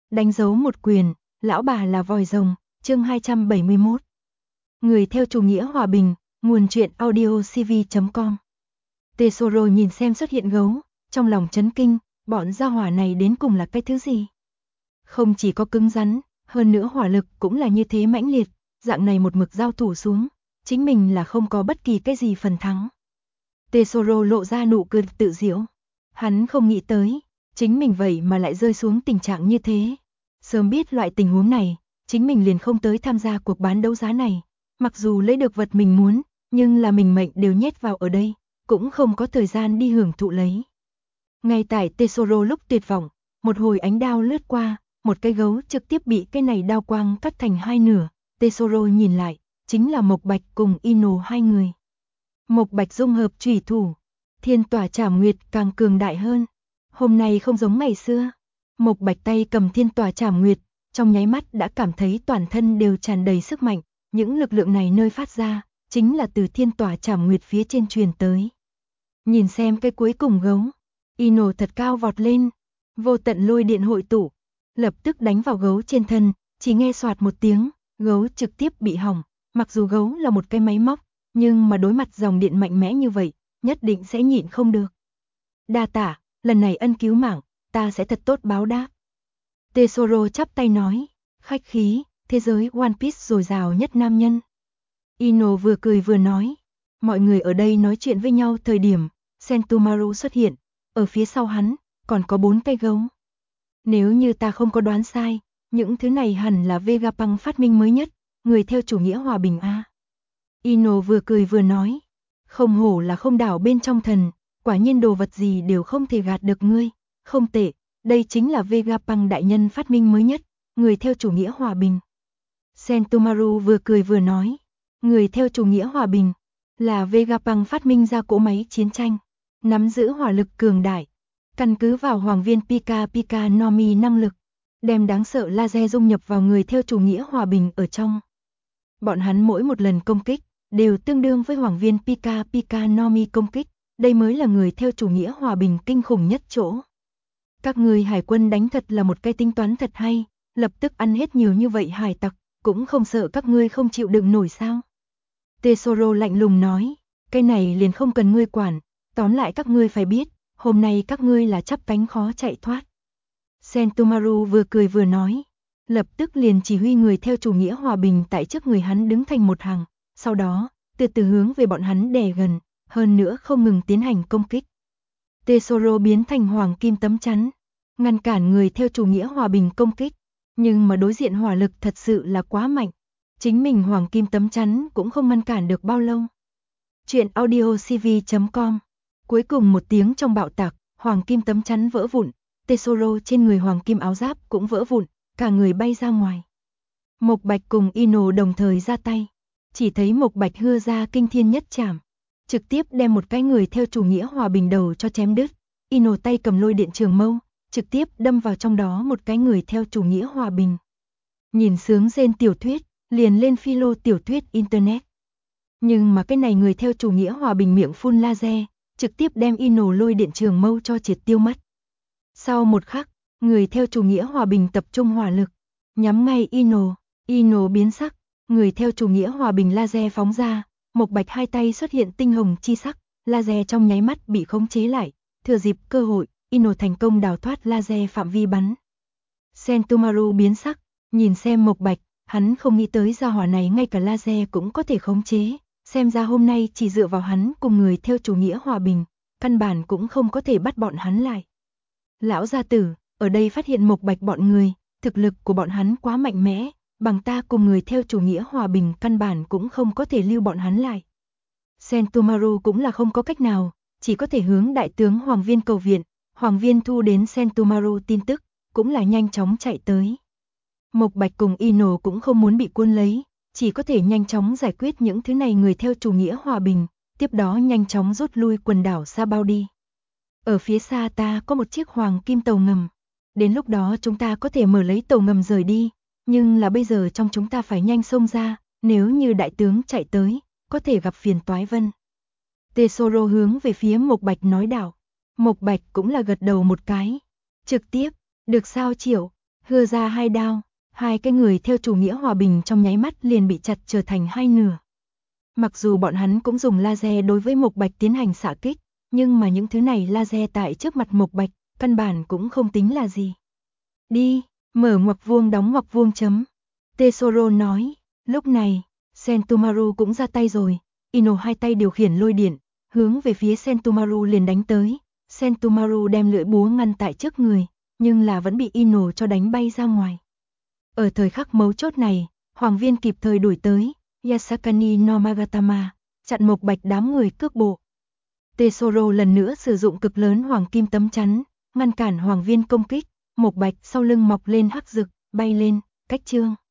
đánh dấu một quyền, lão bà là vòi rồng, chương 271. Người theo chủ nghĩa hòa bình, nguồn truyện audio cv.com. Tesoro nhìn xem xuất hiện gấu, trong lòng chấn kinh, bọn gia hỏa này đến cùng là cái thứ gì? Không chỉ có cứng rắn, hơn nữa hỏa lực cũng là như thế mãnh liệt, dạng này một mực giao thủ xuống, chính mình là không có bất kỳ cái gì phần thắng. Tesoro lộ ra nụ cười tự giễu. Hắn không nghĩ tới, chính mình vậy mà lại rơi xuống tình trạng như thế. Sớm biết loại tình huống này, chính mình liền không tới tham gia cuộc bán đấu giá này. Mặc dù lấy được vật mình muốn, nhưng là mình mệnh đều nhét vào ở đây, cũng không có thời gian đi hưởng thụ lấy. Ngay tại Tesoro lúc tuyệt vọng, một hồi ánh đao lướt qua, một cái gấu trực tiếp bị cái này đao quang cắt thành hai nửa. Tesoro nhìn lại, chính là Mộc Bạch cùng Ino hai người. Mộc Bạch dung hợp chủy thủ, thiên tỏa trảm nguyệt càng cường đại hơn. Hôm nay không giống ngày xưa. Mộc Bạch tay cầm thiên tỏa trảm nguyệt, trong nháy mắt đã cảm thấy toàn thân đều tràn đầy sức mạnh. Những lực lượng này nơi phát ra, chính là từ thiên tỏa trảm nguyệt phía trên truyền tới. Nhìn xem cái cuối cùng gấu, Ino thật cao vọt lên, vô tận lôi điện hội tụ, lập tức đánh vào gấu trên thân, chỉ nghe xoạt một tiếng, gấu trực tiếp bị hỏng. Mặc dù gấu là một cái máy móc, nhưng mà đối mặt dòng điện mạnh mẽ như vậy, nhất định sẽ nhịn không được. Đa tạ, lần này ân cứu mạng, ta sẽ thật tốt báo đáp. Tesoro chắp tay nói, khách khí, thế giới One Piece dồi dào nhất nam nhân. Ino vừa cười vừa nói, mọi người ở đây nói chuyện với nhau thời điểm, Sentomaru xuất hiện, ở phía sau hắn, còn có 4 cái gấu. Nếu như ta không có đoán sai, những thứ này hẳn là Vegapunk phát minh mới nhất, người theo chủ nghĩa hòa bình a. Ino vừa cười vừa nói, không hổ là không đảo bên trong thần, quả nhiên đồ vật gì đều không thể gạt được ngươi, không tệ, đây chính là Vegapunk đại nhân phát minh mới nhất, người theo chủ nghĩa hòa bình. Sentomaru vừa cười vừa nói, người theo chủ nghĩa hòa bình, là Vegapunk phát minh ra cỗ máy chiến tranh, nắm giữ hỏa lực cường đại, căn cứ vào hoàng viên Pika Pika no Mi năng lực, đem đáng sợ laser dung nhập vào người theo chủ nghĩa hòa bình ở trong. Bọn hắn mỗi một lần công kích, đều tương đương với hoàng viên Pika Pika no Mi công kích, đây mới là người theo chủ nghĩa hòa bình kinh khủng nhất chỗ. Các người hải quân đánh thật là một cái tính toán thật hay, lập tức ăn hết nhiều như vậy hải tặc, cũng không sợ các ngươi không chịu đựng nổi sao. Tesoro lạnh lùng nói, cái này liền không cần ngươi quản, tóm lại các ngươi phải biết, hôm nay các ngươi là chắp cánh khó chạy thoát. Sentomaru vừa cười vừa nói, lập tức liền chỉ huy người theo chủ nghĩa hòa bình tại trước người hắn đứng thành một hàng, sau đó, từ từ hướng về bọn hắn đè gần, hơn nữa không ngừng tiến hành công kích. Tesoro biến thành hoàng kim tấm chắn, ngăn cản người theo chủ nghĩa hòa bình công kích, nhưng mà đối diện hỏa lực thật sự là quá mạnh, chính mình hoàng kim tấm chắn cũng không ngăn cản được bao lâu. Chuyện audio cv.com. Cuối cùng một tiếng trong bạo tạc, hoàng kim tấm chắn vỡ vụn, Tesoro trên người hoàng kim áo giáp cũng vỡ vụn, cả người bay ra ngoài. Mộc Bạch cùng Ino đồng thời ra tay, chỉ thấy Mộc Bạch hưa ra kinh thiên nhất trảm, trực tiếp đem một cái người theo chủ nghĩa hòa bình đầu cho chém đứt. Ino tay cầm lôi điện trường mâu, trực tiếp đâm vào trong đó một cái người theo chủ nghĩa hòa bình. Nhìn sướng rên tiểu thuyết, liền lên philo tiểu thuyết internet. Nhưng mà cái này người theo chủ nghĩa hòa bình miệng phun laser, trực tiếp đem Ino lôi điện trường mâu cho triệt tiêu mất. Sau một khắc, người theo chủ nghĩa hòa bình tập trung hỏa lực, nhắm ngay Ino biến sắc, người theo chủ nghĩa hòa bình laser phóng ra, Mộc Bạch hai tay xuất hiện tinh hồng chi sắc, laser trong nháy mắt bị khống chế lại, thừa dịp cơ hội, Ino thành công đào thoát laser phạm vi bắn. Sentomaru biến sắc, nhìn xem Mộc Bạch, hắn không nghĩ tới gia hỏa này ngay cả laser cũng có thể khống chế, xem ra hôm nay chỉ dựa vào hắn cùng người theo chủ nghĩa hòa bình, căn bản cũng không có thể bắt bọn hắn lại. Lão gia tử, ở đây phát hiện Mộc Bạch bọn người, thực lực của bọn hắn quá mạnh mẽ, bằng ta cùng người theo chủ nghĩa hòa bình căn bản cũng không có thể lưu bọn hắn lại. Sentomaru cũng là không có cách nào, chỉ có thể hướng đại tướng Hoàng Viên cầu viện. Hoàng Viên thu đến Sentomaru tin tức, cũng là nhanh chóng chạy tới. Mộc Bạch cùng Ino cũng không muốn bị cuốn lấy, chỉ có thể nhanh chóng giải quyết những thứ này người theo chủ nghĩa hòa bình, tiếp đó nhanh chóng rút lui quần đảo Sa Bao đi. Ở phía xa ta có một chiếc hoàng kim tàu ngầm, đến lúc đó chúng ta có thể mở lấy tàu ngầm rời đi, nhưng là bây giờ trong chúng ta phải nhanh xông ra, nếu như đại tướng chạy tới, có thể gặp phiền toái vân. Tesoro hướng về phía Mộc Bạch nói đạo. Mộc Bạch cũng là gật đầu một cái, trực tiếp, được sao Triệu, hưa ra hai đao, hai cái người theo chủ nghĩa hòa bình trong nháy mắt liền bị chặt trở thành hai nửa. Mặc dù bọn hắn cũng dùng laser đối với Mộc Bạch tiến hành xạ kích, nhưng mà những thứ này laser tại trước mặt Mộc Bạch, căn bản cũng không tính là gì. Đi, mở ngoặc vuông đóng ngoặc vuông chấm. Tesoro nói, lúc này, Sentomaru cũng ra tay rồi, Ino hai tay điều khiển lôi điện, hướng về phía Sentomaru liền đánh tới. Sentomaru đem lưỡi búa ngăn tại trước người, nhưng là vẫn bị Ino cho đánh bay ra ngoài. Ở thời khắc mấu chốt này, Hoàng Viên kịp thời đuổi tới, Yasakani no Magatama, chặn Mộc Bạch đám người cước bộ. Tesoro lần nữa sử dụng cực lớn hoàng kim tấm chắn, ngăn cản Hoàng Viên công kích, Mộc Bạch sau lưng mọc lên hắc rực, bay lên, cách chương.